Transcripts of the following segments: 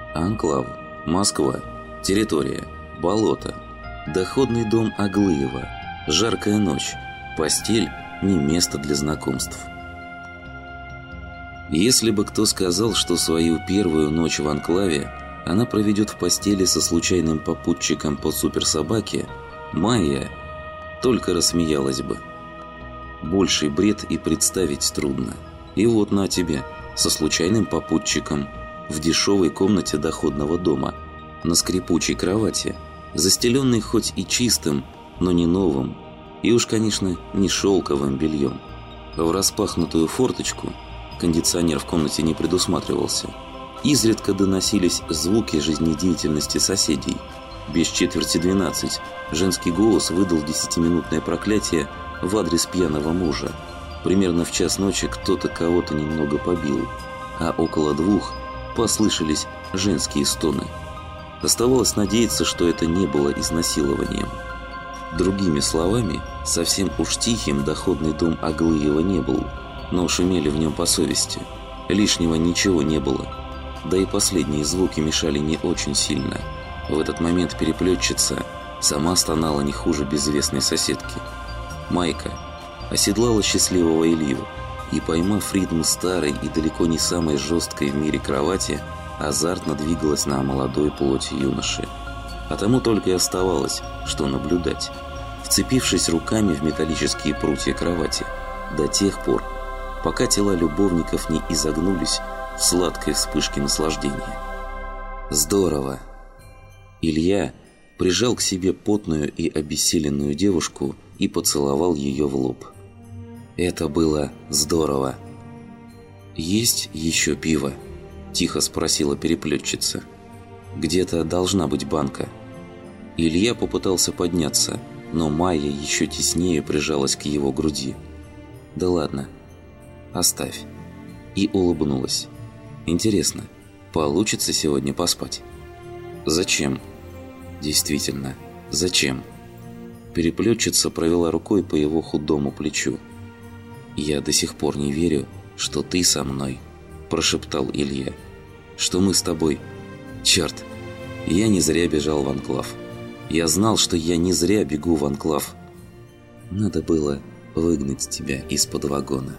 Анклав, Москва, территория, болото, доходный дом Аглыева, жаркая ночь, постель – не место для знакомств. Если бы кто сказал, что свою первую ночь в анклаве она проведет в постели со случайным попутчиком по суперсобаке, Майя только рассмеялась бы. Больший бред и представить трудно. И вот на тебе, со случайным попутчиком, в дешевой комнате доходного дома, на скрипучей кровати, застеленной хоть и чистым, но не новым, и уж, конечно, не шелковым бельем. В распахнутую форточку кондиционер в комнате не предусматривался. Изредка доносились звуки жизнедеятельности соседей. Без четверти 12 женский голос выдал 10-минутное проклятие в адрес пьяного мужа. Примерно в час ночи кто-то кого-то немного побил, а около 2 послышались женские стоны. Оставалось надеяться, что это не было изнасилованием. Другими словами, совсем уж тихим доходный дом Аглыева не был, но шумели в нем по совести. Лишнего ничего не было. Да и последние звуки мешали не очень сильно. В этот момент переплетчица сама стонала не хуже безвестной соседки. Майка оседлала счастливого Илью и, поймав ритм старой и далеко не самой жесткой в мире кровати, азартно двигалась на молодой плоти юноши. А тому только и оставалось, что наблюдать, вцепившись руками в металлические прутья кровати, до тех пор, пока тела любовников не изогнулись в сладкой вспышке наслаждения. Здорово! Илья прижал к себе потную и обессиленную девушку и поцеловал ее в лоб. Это было здорово. «Есть еще пиво?» – тихо спросила переплетчица. «Где-то должна быть банка». Илья попытался подняться, но Майя еще теснее прижалась к его груди. «Да ладно, оставь». И улыбнулась. «Интересно, получится сегодня поспать?» «Зачем?» «Действительно, зачем?» Переплетчица провела рукой по его худому плечу. «Я до сих пор не верю, что ты со мной», – прошептал Илья. «Что мы с тобой? Черт, я не зря бежал в анклав. Я знал, что я не зря бегу в анклав. Надо было выгнать тебя из-под вагона».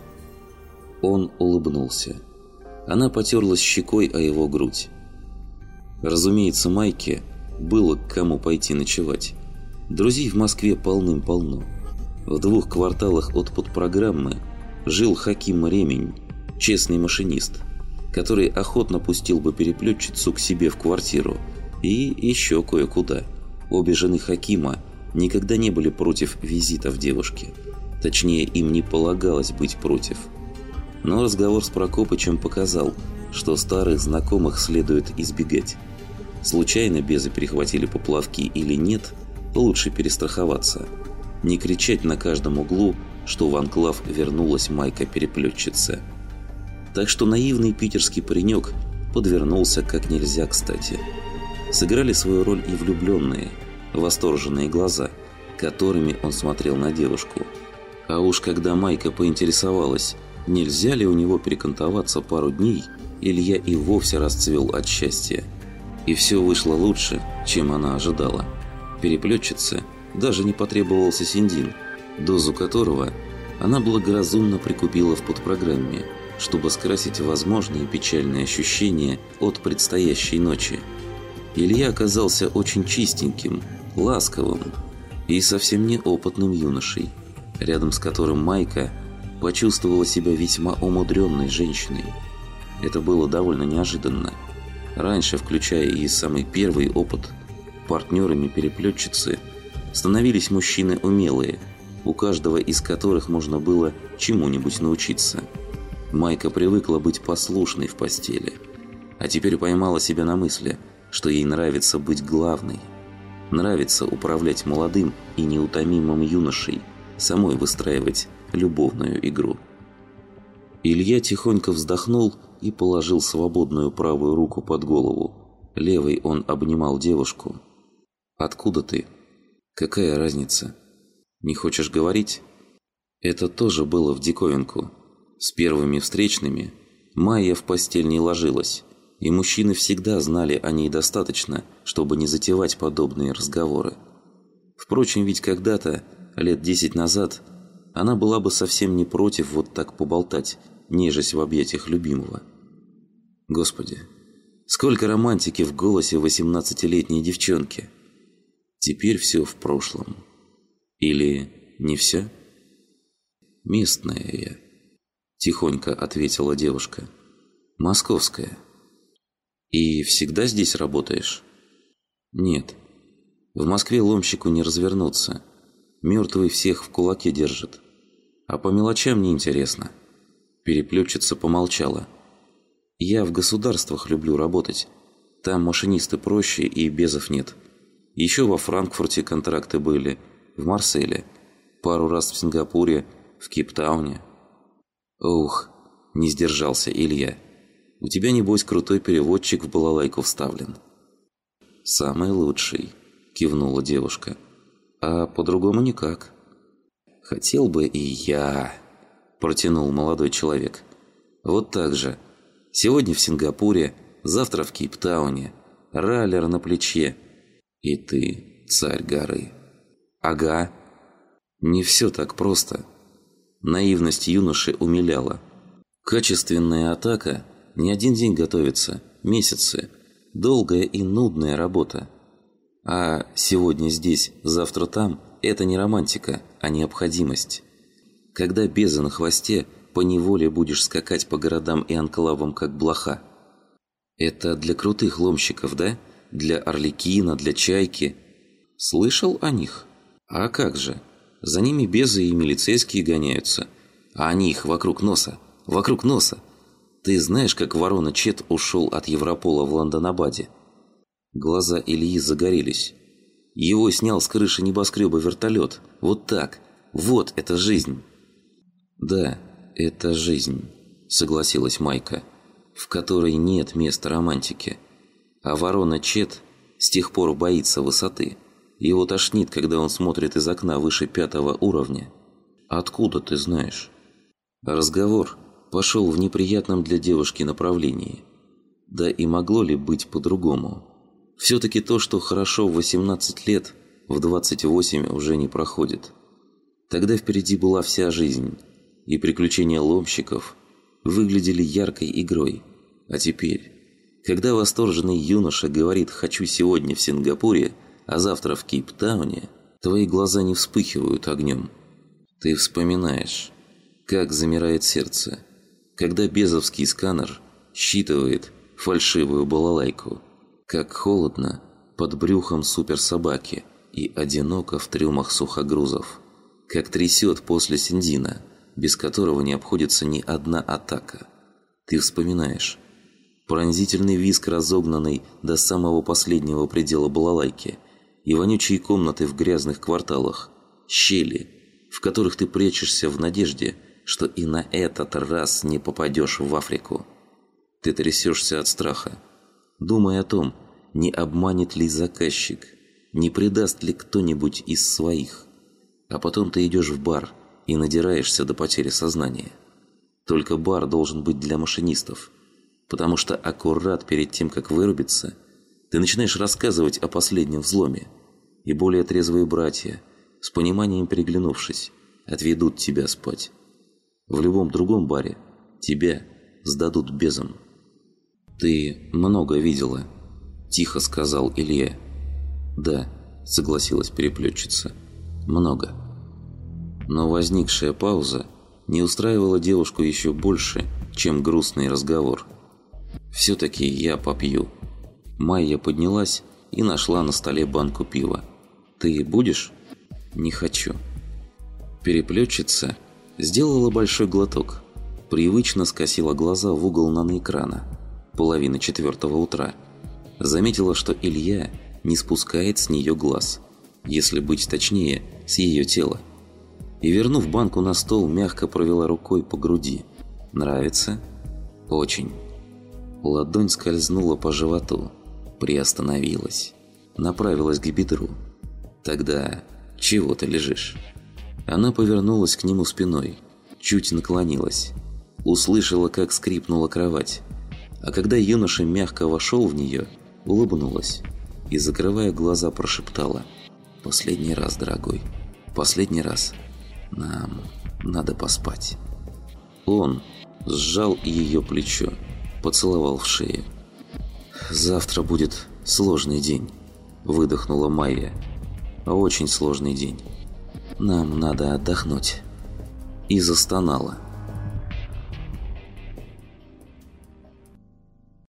Он улыбнулся. Она потерлась щекой о его грудь. Разумеется, Майке было к кому пойти ночевать. Друзей в Москве полным-полно. В 2 кварталах от подпрограммы жил Хаким Ремень, честный машинист, который охотно пустил бы переплетчицу к себе в квартиру и еще кое-куда. Обе жены Хакима никогда не были против визитов девушки. Точнее, им не полагалось быть против. Но разговор с Прокопычем показал, что старых знакомых следует избегать. Случайно безы перехватили поплавки или нет, лучше перестраховаться. Не кричать на каждом углу, что в анклав вернулась Майка-переплетчица. Так что наивный питерский паренек подвернулся как нельзя кстати. Сыграли свою роль и влюбленные, восторженные глаза, которыми он смотрел на девушку. А уж когда Майка поинтересовалась, нельзя ли у него перекантоваться пару дней, Илья и вовсе расцвел от счастья. И все вышло лучше, чем она ожидала. Переплетчице даже не потребовался синдин, дозу которого она благоразумно прикупила в подпрограмме, чтобы скрасить возможные печальные ощущения от предстоящей ночи. Илья оказался очень чистеньким, ласковым и совсем неопытным юношей, рядом с которым Майка почувствовала себя весьма умудренной женщиной. Это было довольно неожиданно. Раньше, включая и самый первый опыт, партнерами переплетчицы становились мужчины умелые, у каждого из которых можно было чему-нибудь научиться. Майка привыкла быть послушной в постели, а теперь поймала себя на мысли, что ей нравится быть главной. Нравится управлять молодым и неутомимым юношей, самой выстраивать любовную игру. Илья тихонько вздохнул и положил свободную правую руку под голову. Левой он обнимал девушку. «Откуда ты? Какая разница? Не хочешь говорить?» Это тоже было в диковинку. С первыми встречными Майя в постель не ложилась, И мужчины всегда знали о ней достаточно, чтобы не затевать подобные разговоры. Впрочем, ведь когда-то, лет 10 назад, она была бы совсем не против вот так поболтать, нежесть в объятиях любимого. Господи, сколько романтики в голосе 18-летней девчонки. Теперь все в прошлом. Или не все? «Местная я», – тихонько ответила девушка. «Московская». «И всегда здесь работаешь?» «Нет. В Москве ломщику не развернуться. Мертвый всех в кулаке держит. А по мелочам неинтересно». Переплетчица помолчала. «Я в государствах люблю работать. Там машинисты проще и безов нет. Еще во Франкфурте контракты были, в Марселе, пару раз в Сингапуре, в Кейптауне». «Ух», – не сдержался Илья. «У тебя, небось, крутой переводчик в балалайку вставлен». «Самый лучший», – кивнула девушка. «А по-другому никак». «Хотел бы и я», – протянул молодой человек. «Вот так же. Сегодня в Сингапуре, завтра в Кейптауне, раллер на плече. И ты царь горы». «Ага». Не все так просто. Наивность юноши умиляла. Качественная атака не один день готовится, месяцы. Долгая и нудная работа. А сегодня здесь, завтра там – это не романтика, а необходимость. Когда беза на хвосте, поневоле будешь скакать по городам и анклавам, как блоха. Это для крутых ломщиков, да? Для Арлекина, для Чайки. Слышал о них? А как же? За ними безы и милицейские гоняются. А они их вокруг носа. Вокруг носа. Ты знаешь, как ворона Чет ушел от Европола в Лондонабаде? Глаза Ильи загорелись. Его снял с крыши небоскреба вертолет. Вот так. Вот это жизнь. Да, это жизнь, согласилась Майка, в которой нет места романтики. А ворона Чет с тех пор боится высоты. Его тошнит, когда он смотрит из окна выше 5-го уровня. Откуда ты знаешь? Разговор пошел в неприятном для девушки направлении. Да и могло ли быть по-другому? Все-таки то, что хорошо в 18 лет, в 28 уже не проходит. Тогда впереди была вся жизнь, и приключения ломщиков выглядели яркой игрой. А теперь, когда восторженный юноша говорит «хочу сегодня в Сингапуре», а завтра в Кейптауне, твои глаза не вспыхивают огнем. Ты вспоминаешь, как замирает сердце, когда безовский сканер считывает фальшивую балалайку, как холодно под брюхом суперсобаки и одиноко в трюмах сухогрузов, как трясет после синдина, без которого не обходится ни одна атака. Ты вспоминаешь пронзительный визг разогнанный до самого последнего предела балалайки и вонючие комнаты в грязных кварталах, щели, в которых ты прячешься в надежде, что и на этот раз не попадешь в Африку. Ты трясешься от страха, думая о том, не обманет ли заказчик, не предаст ли кто-нибудь из своих. А потом ты идешь в бар и надираешься до потери сознания. Только бар должен быть для машинистов, потому что аккурат перед тем, как вырубиться, ты начинаешь рассказывать о последнем взломе, и более трезвые братья, с пониманием переглянувшись, отведут тебя спать. В любом другом баре тебя сдадут безам. «Ты много видела», – тихо сказал Илья. «Да», – согласилась переплетчица, – «много». Но возникшая пауза не устраивала девушку еще больше, чем грустный разговор. «Все-таки я попью». Майя поднялась и нашла на столе банку пива. «Ты будешь?» «Не хочу». Переплетчица сделала большой глоток, привычно скосила глаза в угол наноэкрана, 3:30 утра. Заметила, что Илья не спускает с нее глаз, если быть точнее, с ее тела. И, вернув банку на стол, мягко провела рукой по груди. «Нравится?» «Очень». Ладонь скользнула по животу, приостановилась, направилась к бедру. «Тогда чего ты лежишь?» Она повернулась к нему спиной, чуть наклонилась. Услышала, как скрипнула кровать. А когда юноша мягко вошел в нее, улыбнулась и, закрывая глаза, прошептала: «Последний раз, дорогой, последний раз. Нам надо поспать». Он сжал ее плечо, поцеловал в шею. «Завтра будет сложный день», – выдохнула Майя. «Очень сложный день. Нам надо отдохнуть». И застонала.